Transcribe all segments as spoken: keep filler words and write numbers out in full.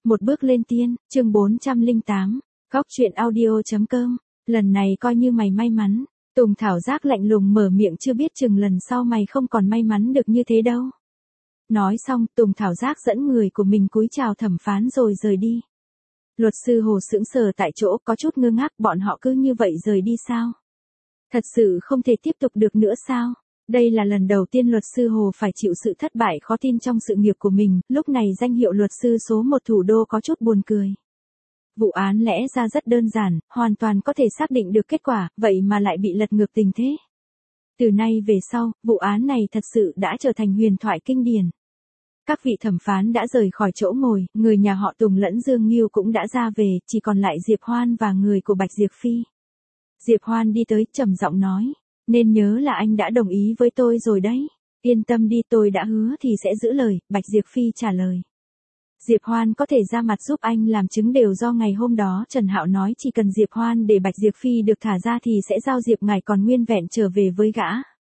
Một bước lên tiên, chương bốn trăm lẻ tám, góc truyện audio chấm com, lần này coi như mày may mắn. Tùng Thảo Giác lạnh lùng mở miệng, chưa biết chừng lần sau mày không còn may mắn được như thế đâu. Nói xong, Tùng Thảo Giác dẫn người của mình cúi chào thẩm phán rồi rời đi. Luật sư Hồ sững sờ tại chỗ, có chút ngơ ngác, bọn họ cứ như vậy rời đi sao? Thật sự không thể tiếp tục được nữa sao? Đây là lần đầu tiên luật sư Hồ phải chịu sự thất bại khó tin trong sự nghiệp của mình, lúc này danh hiệu luật sư số một thủ đô có chút buồn cười. Vụ án lẽ ra rất đơn giản, hoàn toàn có thể xác định được kết quả, vậy mà lại bị lật ngược tình thế. Từ nay về sau, vụ án này thật sự đã trở thành huyền thoại kinh điển. Các vị thẩm phán đã rời khỏi chỗ ngồi, người nhà họ Tùng lẫn Dương Nghiêu cũng đã ra về, chỉ còn lại Diệp Hoan và người của Bạch Diệp Phi. Diệp Hoan đi tới, trầm giọng nói, nên nhớ là anh đã đồng ý với tôi rồi đấy. Yên tâm đi, tôi đã hứa thì sẽ giữ lời, Bạch Diệp Phi trả lời. Diệp Hoan có thể ra mặt giúp anh làm chứng đều do ngày hôm đó Trần Hạo nói chỉ cần Diệp Hoan để Bạch Diệp Phi được thả ra thì sẽ giao Diệp ngài còn nguyên vẹn trở về với gã.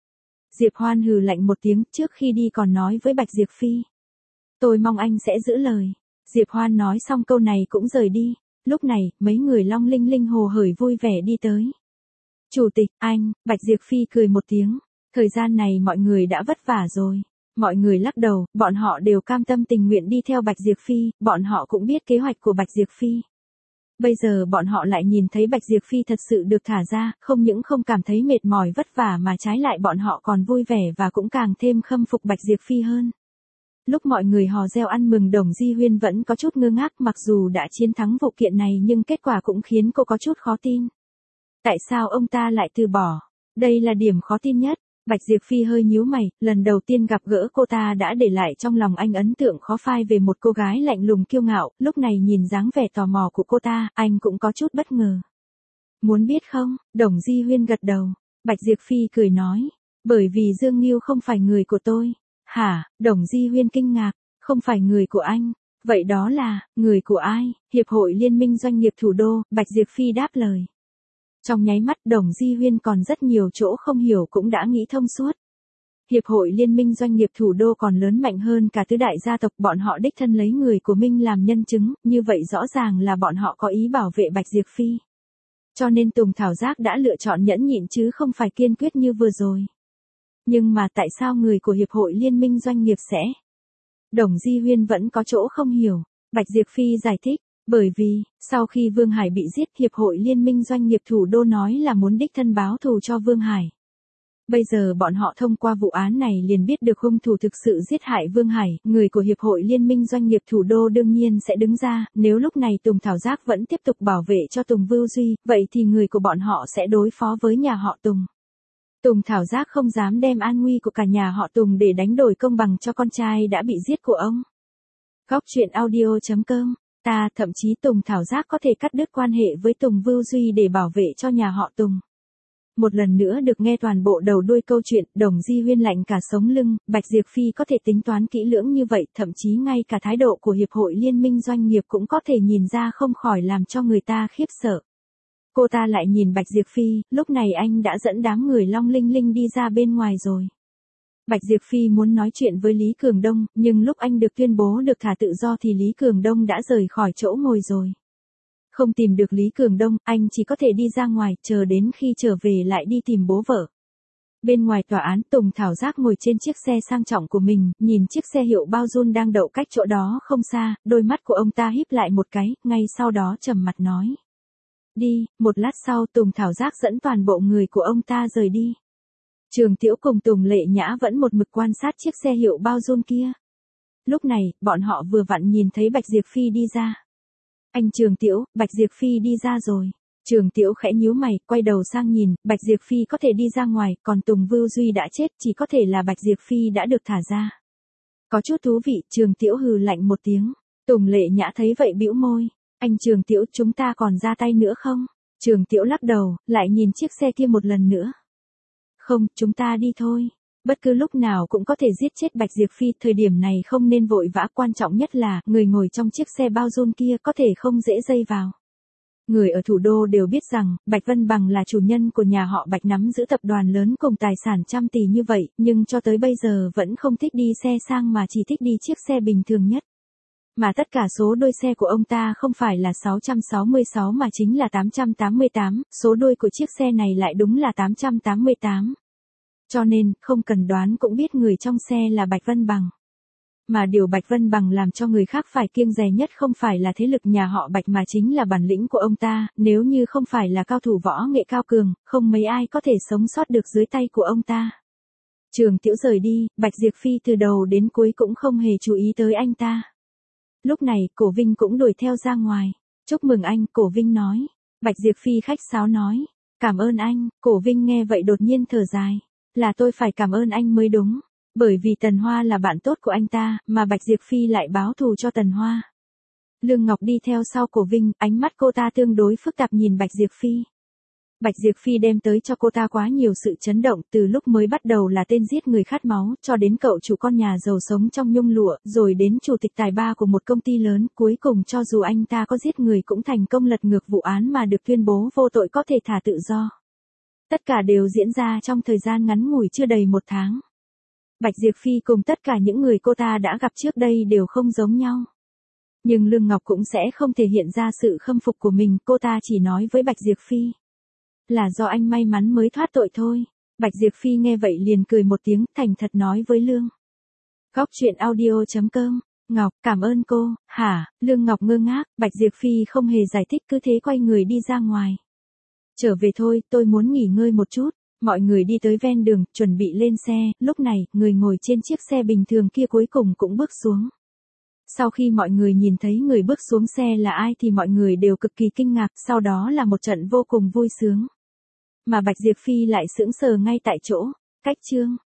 Diệp Hoan hừ lạnh một tiếng, trước khi đi còn nói với Bạch Diệp Phi. Tôi mong anh sẽ giữ lời. Diệp Hoan nói xong câu này cũng rời đi. Lúc này, mấy người Long Linh Linh hồ hởi vui vẻ đi tới. Chủ tịch, anh, Bạch Diệp Phi cười một tiếng. Thời gian này mọi người đã vất vả rồi. Mọi người lắc đầu, bọn họ đều cam tâm tình nguyện đi theo Bạch Diệp Phi, bọn họ cũng biết kế hoạch của Bạch Diệp Phi. Bây giờ bọn họ lại nhìn thấy Bạch Diệp Phi thật sự được thả ra, không những không cảm thấy mệt mỏi vất vả mà trái lại bọn họ còn vui vẻ và cũng càng thêm khâm phục Bạch Diệp Phi hơn. Lúc mọi người hò reo ăn mừng, Đồng Di Huyên vẫn có chút ngơ ngác, mặc dù đã chiến thắng vụ kiện này nhưng kết quả cũng khiến cô có chút khó tin. Tại sao ông ta lại từ bỏ? Đây là điểm khó tin nhất. Bạch Diệp Phi hơi nhíu mày, lần đầu tiên gặp gỡ cô ta đã để lại trong lòng anh ấn tượng khó phai về một cô gái lạnh lùng kiêu ngạo, lúc này nhìn dáng vẻ tò mò của cô ta, anh cũng có chút bất ngờ. Muốn biết không? Đồng Di Huyên gật đầu. Bạch Diệp Phi cười nói, bởi vì Dương Nghiêu không phải người của tôi. Hả? Đồng Di Huyên kinh ngạc, không phải người của anh. Vậy đó là, người của ai? Hiệp hội Liên minh Doanh nghiệp Thủ đô, Bạch Diệp Phi đáp lời. Trong nháy mắt Đồng Di Huyên còn rất nhiều chỗ không hiểu cũng đã nghĩ thông suốt. Hiệp hội Liên minh Doanh nghiệp Thủ đô còn lớn mạnh hơn cả tứ đại gia tộc, bọn họ đích thân lấy người của Minh làm nhân chứng, như vậy rõ ràng là bọn họ có ý bảo vệ Bạch Diệp Phi. Cho nên Tùng Thảo Giác đã lựa chọn nhẫn nhịn chứ không phải kiên quyết như vừa rồi. Nhưng mà tại sao người của Hiệp hội Liên minh Doanh nghiệp sẽ? Đồng Di Huyên vẫn có chỗ không hiểu. Bạch Diệp Phi giải thích. Bởi vì, sau khi Vương Hải bị giết, Hiệp hội Liên minh Doanh nghiệp Thủ đô nói là muốn đích thân báo thù cho Vương Hải. Bây giờ bọn họ thông qua vụ án này liền biết được hung thủ thực sự giết hại Vương Hải, người của Hiệp hội Liên minh Doanh nghiệp Thủ đô đương nhiên sẽ đứng ra, nếu lúc này Tùng Thảo Giác vẫn tiếp tục bảo vệ cho Tùng Vưu Duy, vậy thì người của bọn họ sẽ đối phó với nhà họ Tùng. Tùng Thảo Giác không dám đem an nguy của cả nhà họ Tùng để đánh đổi công bằng cho con trai đã bị giết của ông. Góc truyện audio chấm com. Ta, thậm chí Tùng Thảo Giác có thể cắt đứt quan hệ với Tùng Vưu Duy để bảo vệ cho nhà họ Tùng. Một lần nữa được nghe toàn bộ đầu đuôi câu chuyện, Đồng Di Huyên lạnh cả sống lưng, Bạch Diệp Phi có thể tính toán kỹ lưỡng như vậy, thậm chí ngay cả thái độ của Hiệp hội Liên minh Doanh nghiệp cũng có thể nhìn ra, không khỏi làm cho người ta khiếp sợ. Cô ta lại nhìn Bạch Diệp Phi, lúc này anh đã dẫn đám người Long Linh Linh đi ra bên ngoài rồi. Bạch Diệp Phi muốn nói chuyện với Lý Cường Đông, nhưng lúc anh được tuyên bố được thả tự do thì Lý Cường Đông đã rời khỏi chỗ ngồi rồi. Không tìm được Lý Cường Đông, anh chỉ có thể đi ra ngoài, chờ đến khi trở về lại đi tìm bố vợ. Bên ngoài tòa án, Tùng Thảo Giác ngồi trên chiếc xe sang trọng của mình, nhìn chiếc xe hiệu Baojun đang đậu cách chỗ đó không xa, đôi mắt của ông ta híp lại một cái, ngay sau đó trầm mặt nói. Đi, một lát sau Tùng Thảo Giác dẫn toàn bộ người của ông ta rời đi. Trường Tiễu cùng Tùng Lệ Nhã vẫn một mực quan sát chiếc xe hiệu Baojun kia. Lúc này, bọn họ vừa vặn nhìn thấy Bạch Diệp Phi đi ra. Anh Trường Tiễu, Bạch Diệp Phi đi ra rồi. Trường Tiễu khẽ nhíu mày, quay đầu sang nhìn, Bạch Diệp Phi có thể đi ra ngoài, còn Tùng Vưu Duy đã chết, chỉ có thể là Bạch Diệp Phi đã được thả ra. Có chút thú vị, Trường Tiễu hừ lạnh một tiếng. Tùng Lệ Nhã thấy vậy bĩu môi. Anh Trường Tiễu, chúng ta còn ra tay nữa không? Trường Tiễu lắc đầu, lại nhìn chiếc xe kia một lần nữa. Không, chúng ta đi thôi. Bất cứ lúc nào cũng có thể giết chết Bạch Diệp Phi, thời điểm này không nên vội vã, quan trọng nhất là, người ngồi trong chiếc xe Baojun kia có thể không dễ dây vào. Người ở thủ đô đều biết rằng, Bạch Vân Bằng là chủ nhân của nhà họ Bạch nắm giữ tập đoàn lớn cùng tài sản trăm tỷ như vậy, nhưng cho tới bây giờ vẫn không thích đi xe sang mà chỉ thích đi chiếc xe bình thường nhất. Mà tất cả số đuôi xe của ông ta không phải là sáu trăm sáu mươi sáu mà chính là tám trăm tám mươi tám, số đuôi của chiếc xe này lại đúng là tám trăm tám mươi tám. Cho nên, không cần đoán cũng biết người trong xe là Bạch Vân Bằng. Mà điều Bạch Vân Bằng làm cho người khác phải kiêng dè nhất không phải là thế lực nhà họ Bạch mà chính là bản lĩnh của ông ta, nếu như không phải là cao thủ võ nghệ cao cường, không mấy ai có thể sống sót được dưới tay của ông ta. Trường Tiễu rời đi, Bạch Diệp Phi từ đầu đến cuối cũng không hề chú ý tới anh ta. Lúc này, Cổ Vinh cũng đuổi theo ra ngoài. Chúc mừng anh, Cổ Vinh nói. Bạch Diệp Phi khách sáo nói. Cảm ơn anh, Cổ Vinh nghe vậy đột nhiên thở dài. Là tôi phải cảm ơn anh mới đúng. Bởi vì Tần Hoa là bạn tốt của anh ta, mà Bạch Diệp Phi lại báo thù cho Tần Hoa. Lương Ngọc đi theo sau Cổ Vinh, ánh mắt cô ta tương đối phức tạp nhìn Bạch Diệp Phi. Bạch Diệp Phi đem tới cho cô ta quá nhiều sự chấn động, từ lúc mới bắt đầu là tên giết người khát máu, cho đến cậu chủ con nhà giàu sống trong nhung lụa, rồi đến chủ tịch tài ba của một công ty lớn, cuối cùng cho dù anh ta có giết người cũng thành công lật ngược vụ án mà được tuyên bố vô tội có thể thả tự do. Tất cả đều diễn ra trong thời gian ngắn ngủi chưa đầy một tháng. Bạch Diệp Phi cùng tất cả những người cô ta đã gặp trước đây đều không giống nhau. Nhưng Lương Ngọc cũng sẽ không thể hiện ra sự khâm phục của mình, cô ta chỉ nói với Bạch Diệp Phi. Là do anh may mắn mới thoát tội thôi. Bạch Diệp Phi nghe vậy liền cười một tiếng, thành thật nói với Lương. Góc truyện audio chấm com. Ngọc, cảm ơn cô. Hả? Lương Ngọc ngơ ngác, Bạch Diệp Phi không hề giải thích, cứ thế quay người đi ra ngoài. Trở về thôi, tôi muốn nghỉ ngơi một chút. Mọi người đi tới ven đường, chuẩn bị lên xe, lúc này, người ngồi trên chiếc xe bình thường kia cuối cùng cũng bước xuống. Sau khi mọi người nhìn thấy người bước xuống xe là ai thì mọi người đều cực kỳ kinh ngạc, sau đó là một trận vô cùng vui sướng. Mà Bạch Diệp Phi lại sững sờ ngay tại chỗ. Cách chương